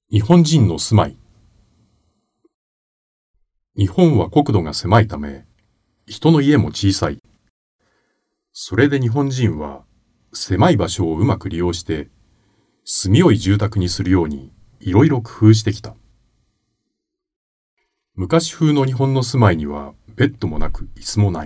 日本人の住まい。日本は国土が狭いため、人の家も小さい。それで日本人は狭い場所をうまく利用して住みよい住宅にするようにいろいろ工夫してきた。昔風の日本の住まいにはベッドもなく椅子もない。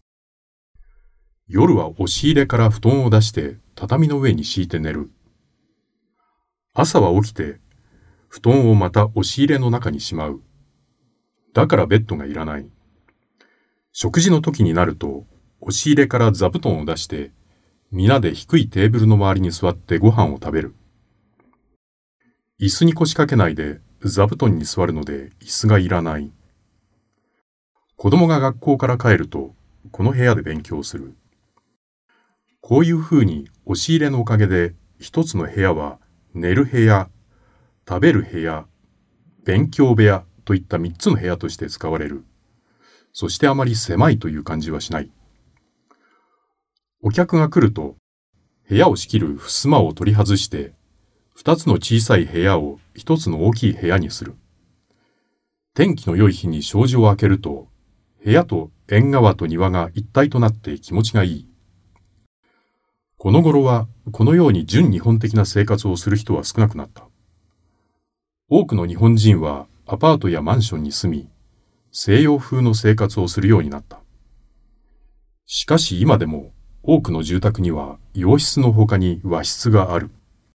夜は押し入れから布団を出して畳の上に敷いて寝る。朝は起きて布団をまた押し入れの中にしまう。だからベッドがいらない。食事の時になると押し入れから座布団を出して皆で低いテーブルの周りに座ってご飯を食べる。椅子に腰掛けないで座布団に座るので椅子がいらない。子供が学校から帰るとこの部屋で勉強する。こういうふうに押し入れのおかげで一つの部屋は寝る部屋、食べる部屋、勉強部屋といった三つの部屋として使われる。そしてあまり狭いという感じはしない。お客が来ると部屋を仕切る襖を取り外して二つの小さい部屋を一つの大きい部屋にする。天気の良い日に障子を開けると部屋と縁側と庭が一体となって気持ちがいい。この頃はこのように純日本的な生活をする人は少なくなった。多くの日本人はアパートやマンションに住み、西洋風の生活をするようになった。しかし今でも多くの住宅には洋室の他に和室がある。